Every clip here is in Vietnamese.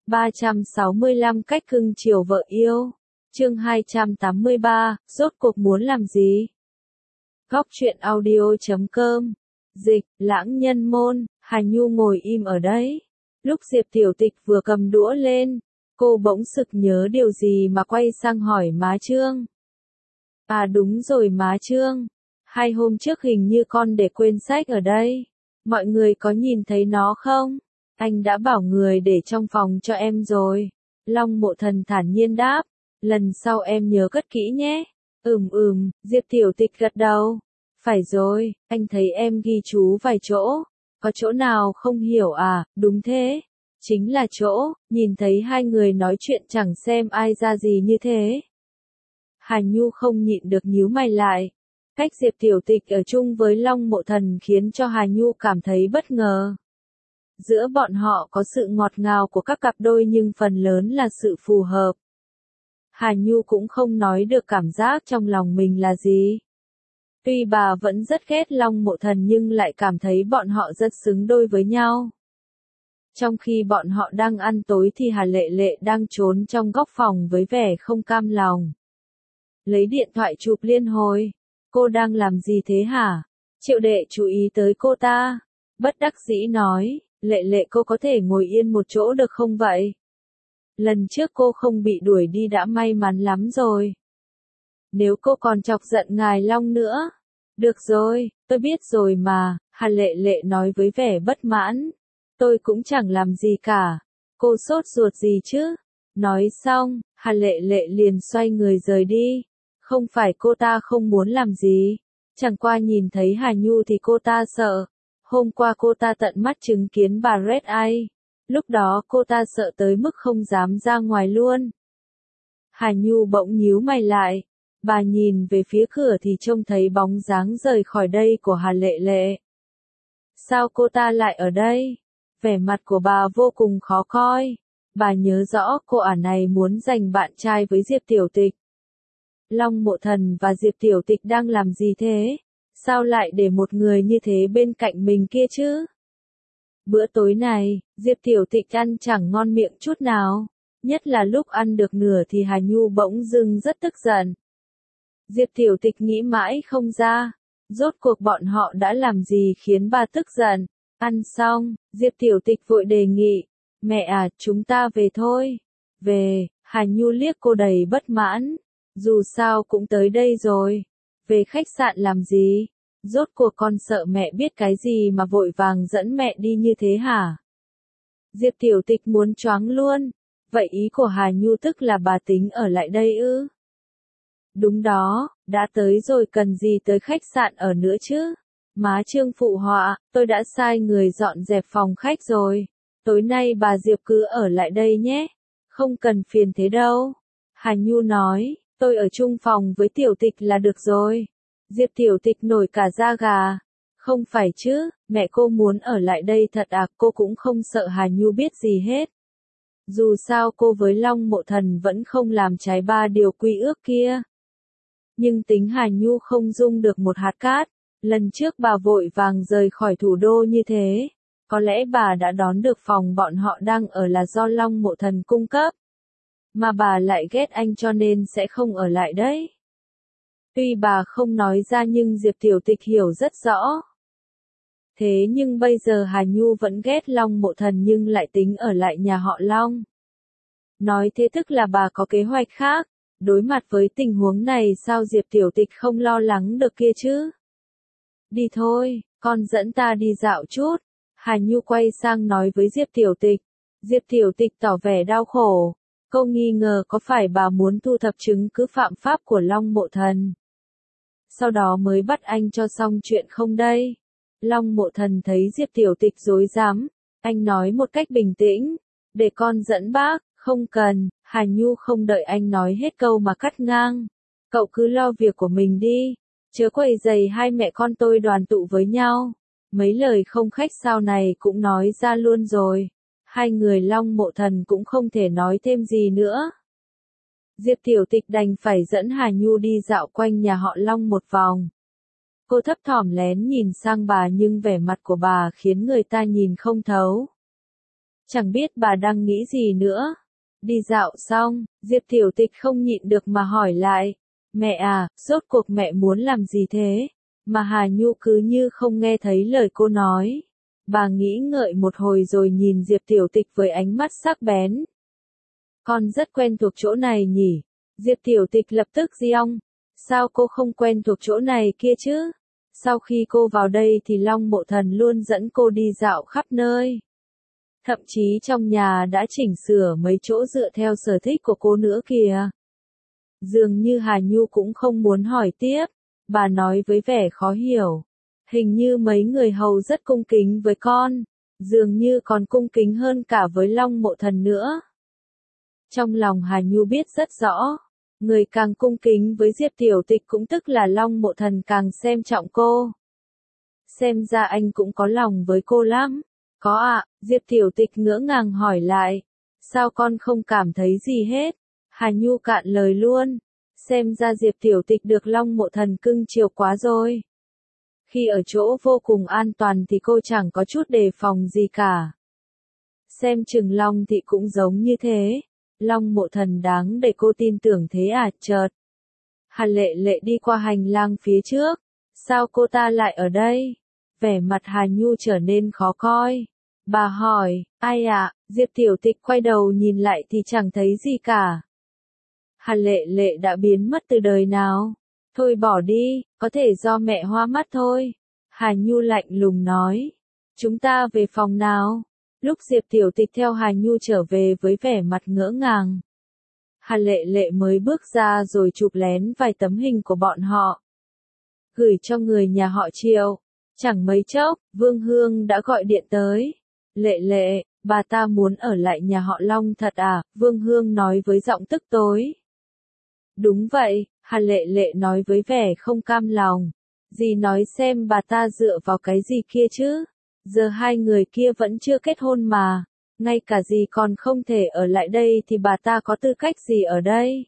365 cách cưng chiều vợ yêu. Chương 283, rốt cuộc muốn làm gì? Góc truyện audio.com. Dịch, lãng nhân môn, Hà Nhu ngồi im ở đấy. Lúc Diệp Tiểu Tịch vừa cầm đũa lên, cô bỗng sực nhớ điều gì mà quay sang hỏi má Trương. À đúng rồi má Trương, 2 hôm trước hình như con để quên sách ở đây. Mọi người có nhìn thấy nó không? Anh đã bảo người để trong phòng cho em rồi. Long Mộ Thần thản nhiên đáp. Lần sau em nhớ cất kỹ nhé. Diệp Tiểu Tịch gật đầu. Phải rồi, anh thấy em ghi chú vài chỗ. Có chỗ nào không hiểu à? Đúng thế. Chính là chỗ, nhìn thấy hai người nói chuyện chẳng xem ai ra gì như thế. Hà Nhu không nhịn được nhíu mày lại. Cách Diệp Tiểu Tịch ở chung với Long Mộ Thần khiến cho Hà Nhu cảm thấy bất ngờ. Giữa bọn họ có sự ngọt ngào của các cặp đôi nhưng phần lớn là sự phù hợp. Hà Nhu cũng không nói được cảm giác trong lòng mình là gì. Tuy bà vẫn rất ghét Long Mộ Thần nhưng lại cảm thấy bọn họ rất xứng đôi với nhau. Trong khi bọn họ đang ăn tối thì Hà Lệ Lệ đang trốn trong góc phòng với vẻ không cam lòng. Lấy điện thoại chụp liên hồi. Cô đang làm gì thế hả? Triệu Đệ chú ý tới cô ta. Bất đắc dĩ nói, Lệ Lệ cô có thể ngồi yên một chỗ được không vậy? Lần trước cô không bị đuổi đi đã may mắn lắm rồi. Nếu cô còn chọc giận ngài Long nữa. Được rồi, tôi biết rồi mà, Hà Lệ Lệ nói với vẻ bất mãn. Tôi cũng chẳng làm gì cả. Cô sốt ruột gì chứ? Nói xong, Hà Lệ Lệ liền xoay người rời đi. Không phải cô ta không muốn làm gì. Chẳng qua nhìn thấy Hà Nhu thì cô ta sợ. Hôm qua cô ta tận mắt chứng kiến bà Red Eye. Lúc đó cô ta sợ tới mức không dám ra ngoài luôn. Hà Nhu bỗng nhíu mày lại. Bà nhìn về phía cửa thì trông thấy bóng dáng rời khỏi đây của Hà Lệ Lệ. Sao cô ta lại ở đây? Vẻ mặt của bà vô cùng khó coi. Bà nhớ rõ cô ả này muốn giành bạn trai với Diệp Tiểu Tịch. Long Mộ Thần và Diệp Tiểu Tịch đang làm gì thế? Sao lại để một người như thế bên cạnh mình kia chứ? Bữa tối này, Diệp Tiểu Tịch ăn chẳng ngon miệng chút nào. Nhất là lúc ăn được nửa thì Hà Nhu bỗng dưng rất tức giận. Diệp Tiểu Tịch nghĩ mãi không ra. Rốt cuộc bọn họ đã làm gì khiến bà tức giận? Ăn xong, Diệp Tiểu Tịch vội đề nghị. Mẹ à, chúng ta về thôi. Về, Hà Nhu liếc cô đầy bất mãn. Dù sao cũng tới đây rồi. Về khách sạn làm gì? Rốt cuộc con sợ mẹ biết cái gì mà vội vàng dẫn mẹ đi như thế hả? Diệp Tiểu Tịch muốn choáng luôn. Vậy ý của Hà Nhu tức là bà tính ở lại đây ư? Đúng đó, đã tới rồi cần gì tới khách sạn ở nữa chứ? Má Trương phụ họa, tôi đã sai người dọn dẹp phòng khách rồi. Tối nay bà Diệp cứ ở lại đây nhé. Không cần phiền thế đâu. Hà Nhu nói, tôi ở chung phòng với Tiểu Tịch là được rồi. Diệp Tiểu Tịch nổi cả da gà. Không phải chứ, mẹ cô muốn ở lại đây thật à? Cô cũng không sợ Hà Nhu biết gì hết. Dù sao cô với Long Mộ Thần vẫn không làm trái 3 điều quy ước kia. Nhưng tính Hà Nhu không dung được một hạt cát. Lần trước bà vội vàng rời khỏi thủ đô như thế. Có lẽ bà đã đón được phòng bọn họ đang ở là do Long Mộ Thần cung cấp. Mà bà lại ghét anh cho nên sẽ không ở lại đấy. Tuy bà không nói ra nhưng Diệp Tiểu Tịch hiểu rất rõ. Thế nhưng bây giờ Hà Nhu vẫn ghét Long Mộ Thần nhưng lại tính ở lại nhà họ Long. Nói thế tức là bà có kế hoạch khác. Đối mặt với tình huống này sao Diệp Tiểu Tịch không lo lắng được kia chứ? Đi thôi, con dẫn ta đi dạo chút. Hà Nhu quay sang nói với Diệp Tiểu Tịch. Diệp Tiểu Tịch tỏ vẻ đau khổ. Cô nghi ngờ có phải bà muốn thu thập chứng cứ phạm pháp của Long Mộ Thần. Sau đó mới bắt anh cho xong chuyện không đây? Long Mộ Thần thấy Diệp Tiểu Tịch rối rắm. Anh nói một cách bình tĩnh. Để con dẫn bác, không cần. Hà Nhu không đợi anh nói hết câu mà cắt ngang. Cậu cứ lo việc của mình đi. Chớ quấy rầy hai mẹ con tôi đoàn tụ với nhau. Mấy lời không khách sáo này cũng nói ra luôn rồi. Hai người Long Mộ Thần cũng không thể nói thêm gì nữa. Diệp Tiểu Tịch đành phải dẫn Hà Nhu đi dạo quanh nhà họ Long một vòng. Cô thấp thỏm lén nhìn sang bà nhưng vẻ mặt của bà khiến người ta nhìn không thấu. Chẳng biết bà đang nghĩ gì nữa. Đi dạo xong, Diệp Tiểu Tịch không nhịn được mà hỏi lại. Mẹ à, rốt cuộc mẹ muốn làm gì thế? Mà Hà Nhu cứ như không nghe thấy lời cô nói. Bà nghĩ ngợi một hồi rồi nhìn Diệp Tiểu Tịch với ánh mắt sắc bén. Con rất quen thuộc chỗ này nhỉ? Diệp Tiểu Tịch lập tức giong. Sao cô không quen thuộc chỗ này kia chứ? Sau khi cô vào đây thì Long Mộ Thần luôn dẫn cô đi dạo khắp nơi. Thậm chí trong nhà đã chỉnh sửa mấy chỗ dựa theo sở thích của cô nữa kìa. Dường như Hà Nhu cũng không muốn hỏi tiếp. Bà nói với vẻ khó hiểu. Hình như mấy người hầu rất cung kính với con. Dường như còn cung kính hơn cả với Long Mộ Thần nữa. Trong lòng Hà Nhu biết rất rõ. Người càng cung kính với Diệp Tiểu Tịch cũng tức là Long Mộ Thần càng xem trọng cô. Xem ra anh cũng có lòng với cô lắm. Có ạ, Diệp Tiểu Tịch ngỡ ngàng hỏi lại. Sao con không cảm thấy gì hết? Hà Nhu cạn lời luôn. Xem ra Diệp Tiểu Tịch được Long Mộ Thần cưng chiều quá rồi. Khi ở chỗ vô cùng an toàn thì cô chẳng có chút đề phòng gì cả. Xem chừng Long Thị cũng giống như thế. Long Mộ Thần đáng để cô tin tưởng thế à? Chợt Hà Lệ Lệ đi qua hành lang phía trước. Sao cô ta lại ở đây? Vẻ mặt Hà Nhu trở nên khó coi. Bà hỏi, ai ạ? Diệp Tiểu Tịch quay đầu nhìn lại thì chẳng thấy gì cả. Hà Lệ Lệ đã biến mất từ đời nào? Thôi bỏ đi, có thể do mẹ hoa mắt thôi. Hà Nhu lạnh lùng nói. Chúng ta về phòng nào? Lúc Diệp Tiểu Tịch theo Hà Nhu trở về với vẻ mặt ngỡ ngàng. Hà Lệ Lệ mới bước ra rồi chụp lén vài tấm hình của bọn họ. Gửi cho người nhà họ Triệu. Chẳng mấy chốc, Vương Hương đã gọi điện tới. Lệ Lệ, bà ta muốn ở lại nhà họ Long thật à? Vương Hương nói với giọng tức tối. Đúng vậy, Hà Lệ Lệ nói với vẻ không cam lòng. Dì nói xem bà ta dựa vào cái gì kia chứ? Giờ hai người kia vẫn chưa kết hôn mà. Ngay cả dì còn không thể ở lại đây thì bà ta có tư cách gì ở đây?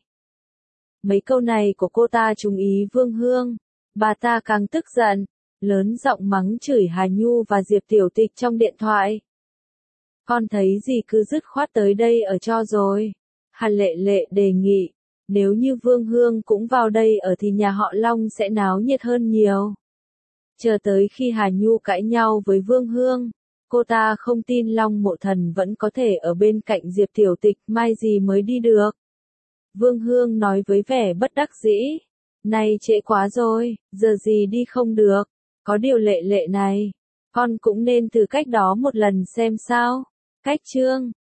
Mấy câu này của cô ta trúng ý Vương Hương. Bà ta càng tức giận. Lớn giọng mắng chửi Hà Nhu và Diệp Tiểu Tịch trong điện thoại. Con thấy gì cứ dứt khoát tới đây ở cho rồi. Hà Lệ Lệ đề nghị. Nếu như Vương Hương cũng vào đây ở thì nhà họ Long sẽ náo nhiệt hơn nhiều. Chờ tới khi Hà Nhu cãi nhau với Vương Hương, cô ta không tin Long Mộ Thần vẫn có thể ở bên cạnh Diệp Tiểu Tịch, mai gì mới đi được. Vương Hương nói với vẻ bất đắc dĩ. Này trễ quá rồi, giờ gì đi không được. Có điều Lệ Lệ này, con cũng nên thử cách đó một lần xem sao. Cách chương